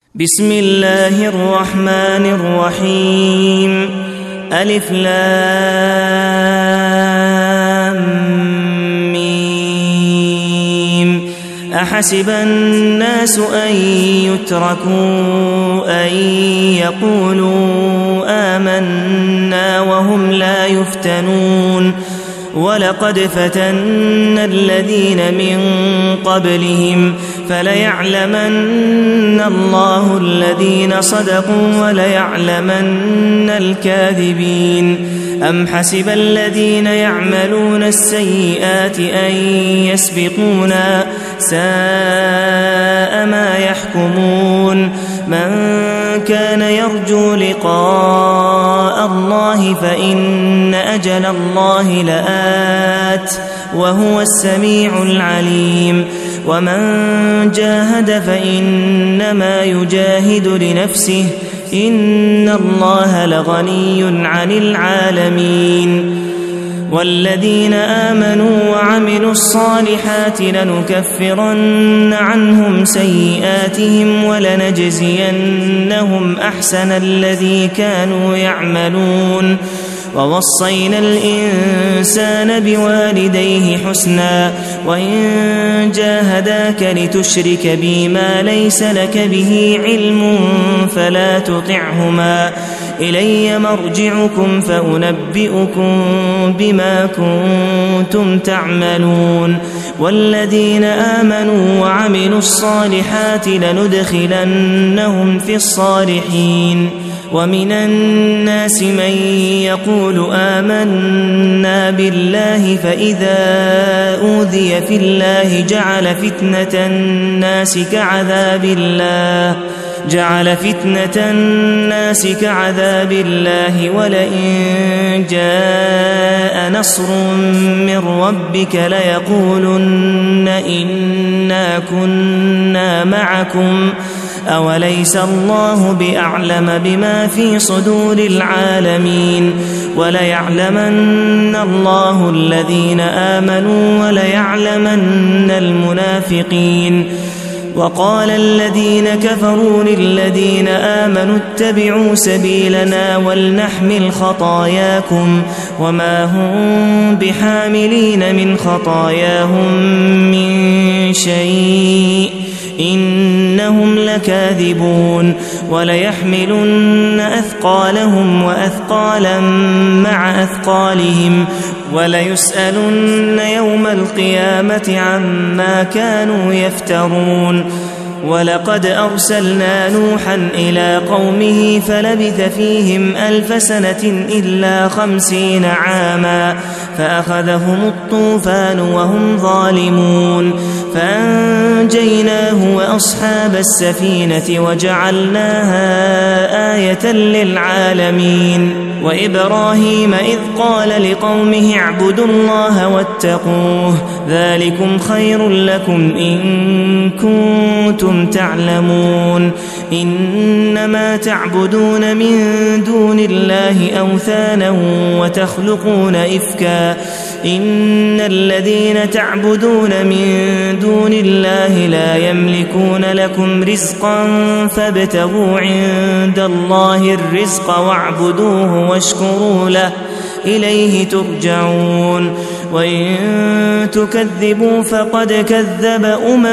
بسم الله الرحمن الرحيم ألف لام ميم أحسب الناس أن يتركوا أن يقولوا آمنا وهم لا يفتنون ولقد فتنا الذين من قبلهم فليعلمن الله الذين صدقوا وليعلمن الكاذبين أم حسب الذين يعملون السيئات أن يسبقونا ساء ما يحكمون من كان يرجو لقاء الله فإن أجل الله لآت وهو السميع العليم ومن جاهد فإنما يجاهد لنفسه إن الله لغني عن العالمين والذين آمنوا وعملوا الصالحات لنكفرن عنهم سيئاتهم ولنجزينهم أحسن الذي كانوا يعملون ووصينا الإنسان بوالديه حسنا وإن جاهداك لتشرك بي ما ليس لك به علم فلا تطعهما إلي مرجعكم فأنبئكم بما كنتم تعملون والذين آمنوا وعملوا الصالحات لندخلنهم في الصالحين ومن الناس من يقول آمنا بالله فإذا أوذي في الله جعل فتنة الناس كعذاب الله ولئن جاء نصر من ربك ليقولن إنا كنا معكم أوليس الله بأعلم بما في صدور العالمين وليعلمن الله الذين آمنوا وليعلمن المنافقين وقال الذين كفروا للذين آمنوا اتبعوا سبيلنا ولنحمل خطاياكم وما هم بحاملين من خطاياهم من شيء إنهم لكاذبون وليحملن أثقالهم وأثقالا مع أثقالهم وليسألن يوم القيامة عما كانوا يفترون ولقد أرسلنا نوحا إلى قومه فلبث فيهم 1000 سنة إلا 50 عاما فأخذهم الطوفان وهم ظالمون فأنجيناه وأصحاب السفينة وجعلناها آية للعالمين وإبراهيم إذ قال لقومه اعبدوا الله واتقوه ذلكم خير لكم إن كنتم تعلمون إنما تعبدون من دون الله أوثانا وتخلقون إفكا إن الذين تعبدون من دون الله لا يملكون لكم رزقا فابتغوا عند الله الرزق واعبدوه واشكروا له إليه ترجعون وإن تكذبوا فقد كذب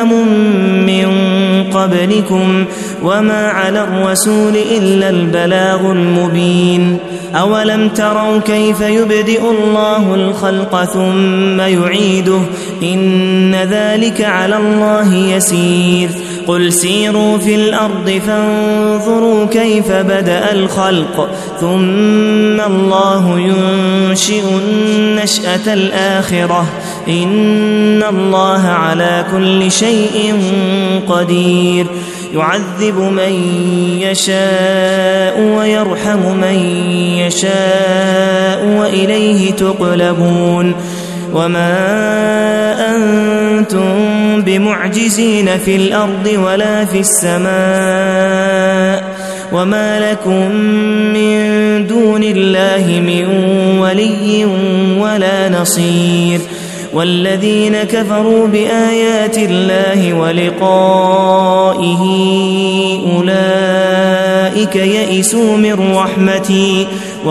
من قبلكم وما على الرسول إلا البلاغ المبين أولم تروا كيف يبدئ الله الخلق ثم يعيده إن ذلك على الله يسير قل سيروا في الأرض فانظروا كيف بدأ الخلق ثم الله ينشئ النشأة الآخرة إن الله على كل شيء قدير يعذب من يشاء ويرحم من يشاء وإليه تقلبون وما أنتم بمعجزين في الأرض ولا في السماء وما لكم من دون الله من ولي ولا نصير والذين كفروا بآيات الله ولقائه أولئك يئسوا من رحمتي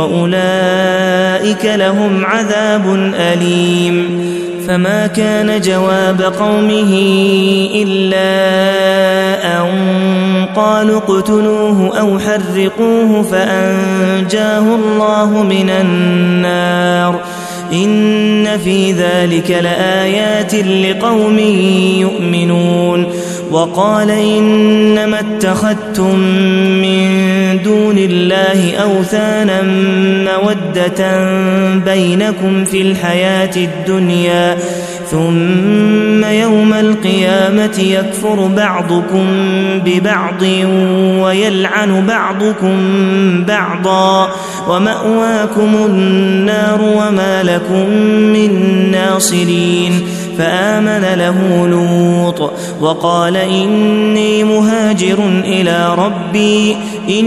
وأولئك لهم عذاب أليم. فما كان جواب قومه إلا أن قالوا اقتلوه أو حرقوه فأنجاه الله من النار إن في ذلك لآيات لقوم يؤمنون. وقال إنما اتخذتم من دون الله أوثانا مودة بينكم في الحياة الدنيا ثم يوم القيامة يكفر بعضكم ببعض ويلعن بعضكم بعضا ومأواكم النار وما لكم من ناصرين. فآمن له لوط وقال إني مهاجر إلى ربي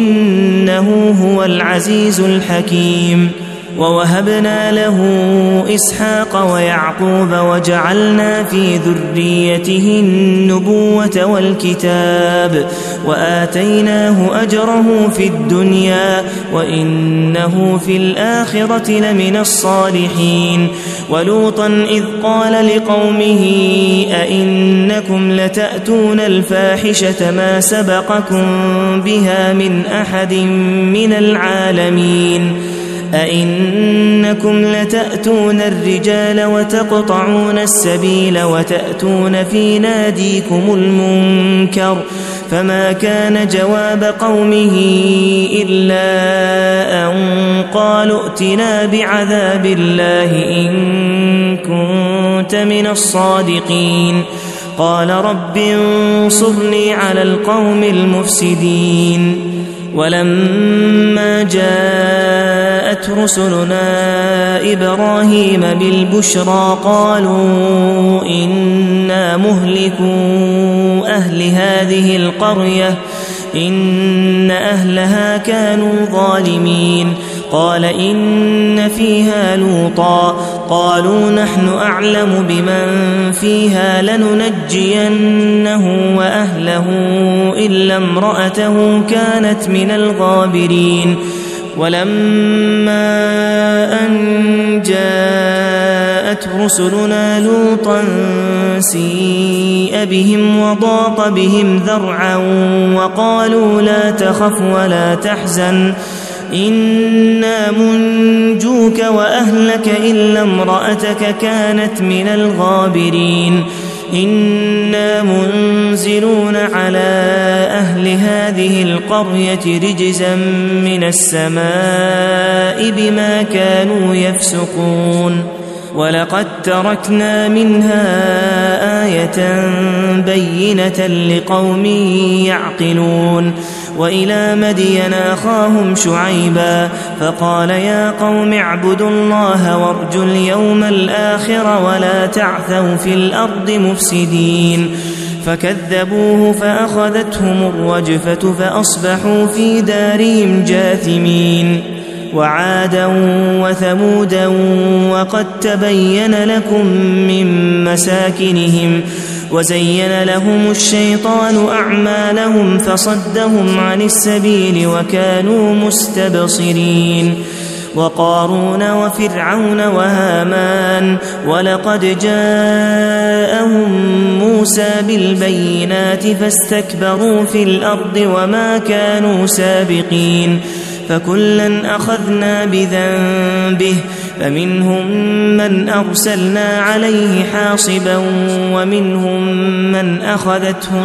إنه هو العزيز الحكيم. ووهبنا له إسحاق ويعقوب وجعلنا في ذريته النبوة والكتاب وآتيناه أجره في الدنيا وإنه في الآخرة لمن الصالحين. ولوطا إذ قال لقومه أئنكم لتأتون الفاحشة ما سبقكم بها من أحد من العالمين أئنكم لتأتون الرجال وتقطعون السبيل وتأتون في ناديكم المنكر. فما كان جواب قومه إلا أن قالوا ائتنا بعذاب الله إن كنت من الصادقين. قال رب انصرني على القوم المفسدين. ولما جاءت رسلنا إبراهيم بالبشرى قالوا إنا مهلكو أهل هذه القرية إن أهلها كانوا ظالمين. قال إن فيها لوطا قالوا نحن أعلم بمن فيها لننجينه وأهله إلا امرأته كانت من الغابرين. ولما أن جاءت رسلنا لوطا سيء بهم وضاق بهم ذرعا وقالوا لا تخف ولا تحزن إنا منجوك وأهلك إلا امرأتك كانت من الغابرين. إنا منزلون على أهل هذه القرية رجزا من السماء بما كانوا يفسقون. ولقد تركنا منها آية بينة لقوم يعقلون. وإلى مدين أخاهم شعيبا فقال يا قوم اعبدوا الله وارجوا اليوم الآخر ولا تعثوا في الأرض مفسدين. فكذبوه فأخذتهم الرجفة فأصبحوا في دارهم جاثمين. وعادا وثمودا وقد تبين لكم من مساكنهم وزين لهم الشيطان أعمالهم فصدهم عن السبيل وكانوا مستبصرين. وقارون وفرعون وهامان ولقد جاءهم موسى بالبينات فاستكبروا في الأرض وما كانوا سابقين. فكلا أخذنا بذنبه فمنهم من أرسلنا عليه حاصبا ومنهم من أخذته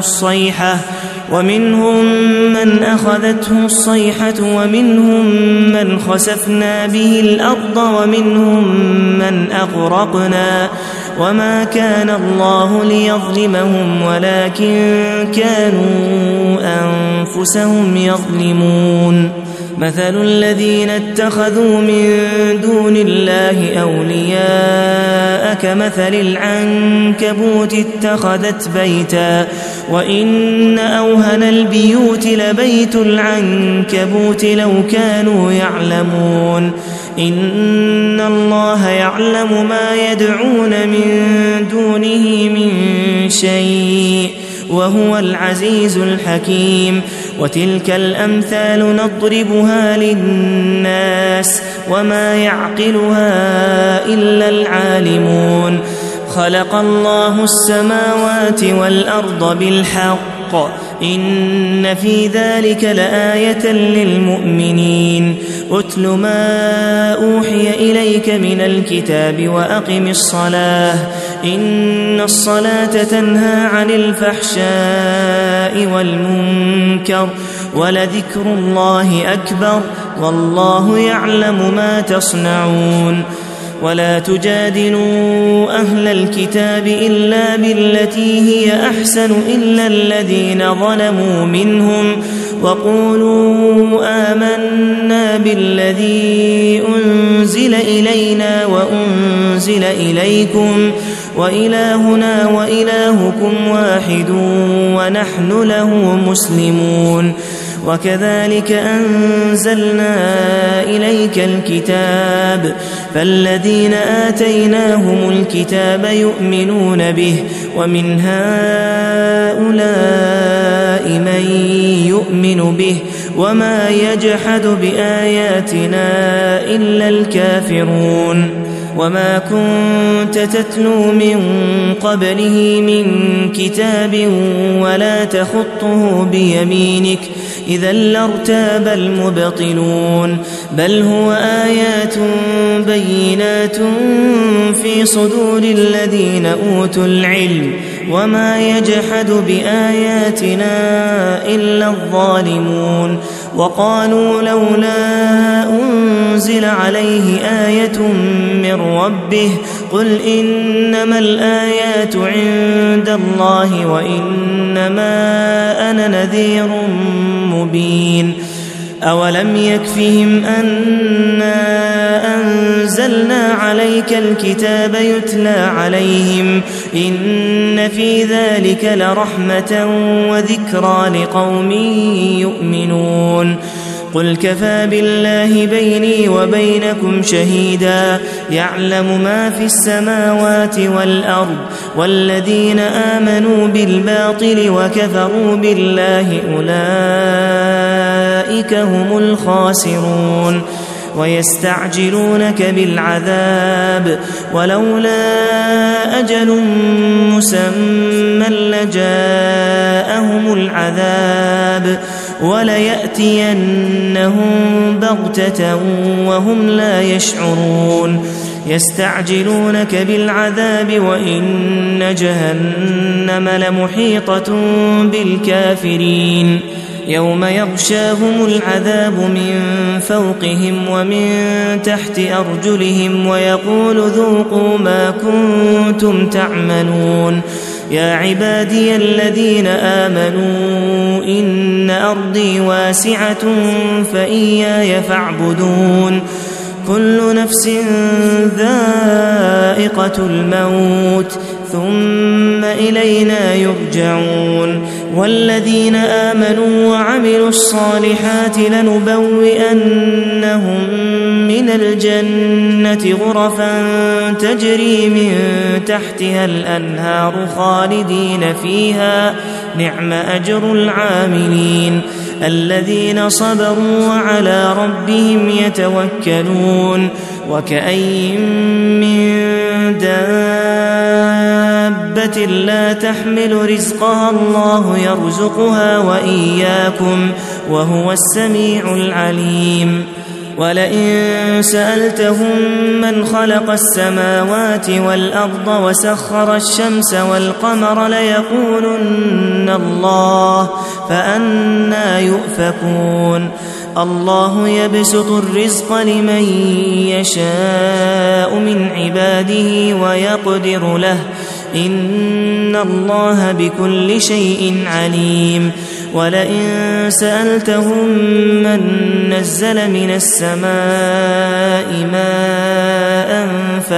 الصيحة ومنهم من خسفنا به الأرض ومنهم من أغرقنا وما كان الله ليظلمهم ولكن كانوا أنفسهم يظلمون. مثل الذين اتخذوا من دون الله أولياء كمثل العنكبوت اتخذت بيتا وإن أوهن البيوت لبيت العنكبوت لو كانوا يعلمون. إن الله يعلم ما يدعون من دونه من شيء وهو العزيز الحكيم وتلك الأمثال نضربها للناس وما يعقلها إلا العالمون خلق الله السماوات والأرض بالحق إن في ذلك لآية للمؤمنين أتل ما أوحي إليك من الكتاب وأقم الصلاة إن الصلاة تنهى عن الفحشاء والمنكر ولذكر الله أكبر والله يعلم ما تصنعون ولا تجادلوا أهل الكتاب إلا بالتي هي أحسن إلا الذين ظلموا منهم وقولوا آمنا بالذي أنزل إلينا وأنزل إليكم وإلهنا وإلهكم واحد ونحن له مسلمون وكذلك أنزلنا إليك الكتاب فالذين آتيناهم الكتاب يؤمنون به ومن هؤلاء من يؤمن به وما يجحد بآياتنا إلا الكافرون وما كنت تتلو من قبله من كتاب ولا تخطه بيمينك إذا لارتاب المبطلون بل هو آيات بينات في صدور الذين أوتوا العلم وما يجحد بآياتنا إلا الظالمون وقالوا لولا أنزل عليه آية من ربه قل إنما الآيات عند الله وإنما أنا نذير مبين أولم يكفهم أنا أنزلنا عليك الكتاب يتلى عليهم إن في ذلك لرحمة وذكرى لقوم يؤمنون قل كفى بالله بيني وبينكم شهيدا يعلم ما في السماوات والأرض والذين آمنوا بالباطل وكفروا بالله أولئك هم الخاسرون ويستعجلونك بالعذاب ولولا أجل مسمى لجاءهم العذاب وليأتينهم بغتة وهم لا يشعرون يستعجلونك بالعذاب وإن جهنم لمحيطة بالكافرين يوم يغشاهم العذاب من فوقهم ومن تحت أرجلهم ويقول ذوقوا ما كنتم تعملون يا عبادي الذين آمنوا إن أرضي واسعة فإياي فاعبدون كل نفس ذائقة الموت ثم إلينا يرجعون والذين آمنوا وعملوا الصالحات لنبوئنهم من الجنة غرفا تجري من تحتها الأنهار خالدين فيها نعم أجر العاملين الذين صبروا وعلى ربهم يتوكلون وكأين من دابة لا تحمل رزقها الله يرزقها وإياكم وهو السميع العليم ولئن سألتهم من خلق السماوات والأرض وسخر الشمس والقمر ليقولن الله فأنى يؤفكون الله يبسط الرزق لمن يشاء من عباده ويقدر له إن الله بكل شيء عليم ولئن سألتهم من نزل من السماء ماء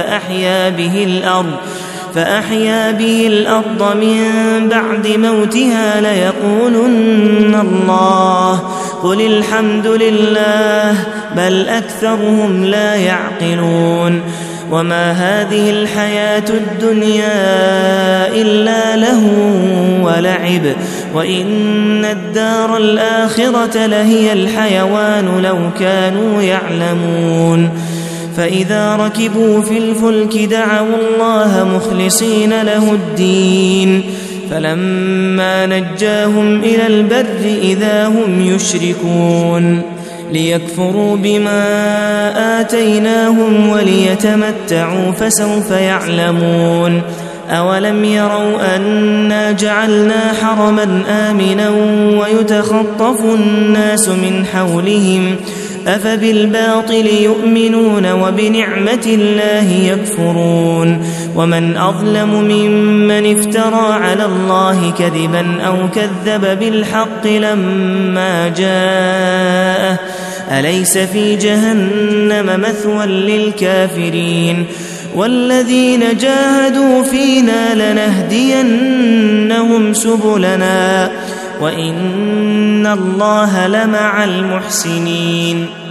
فأحيا به الأرض من بعد موتها ليقولن الله وقل الحمد لله بل أكثرهم لا يعقلون وما هذه الحياة الدنيا إلا لهو ولعب وإن الدار الآخرة لهي الحيوان لو كانوا يعلمون فإذا ركبوا في الفلك دعوا الله مخلصين له الدين فلما نجاهم إلى البر إذا هم يشركون ليكفروا بما آتيناهم وليتمتعوا فسوف يعلمون أولم يروا أنا جعلنا حرما آمنا ويتخطف الناس من حولهم أفبالباطل يؤمنون وبنعمة الله يكفرون ومن أظلم ممن افترى على الله كذبا أو كذب بالحق لما جاءه أليس في جهنم مثوى للكافرين والذين جاهدوا فينا لنهدينهم سبلنا وإن الله لمع المحسنين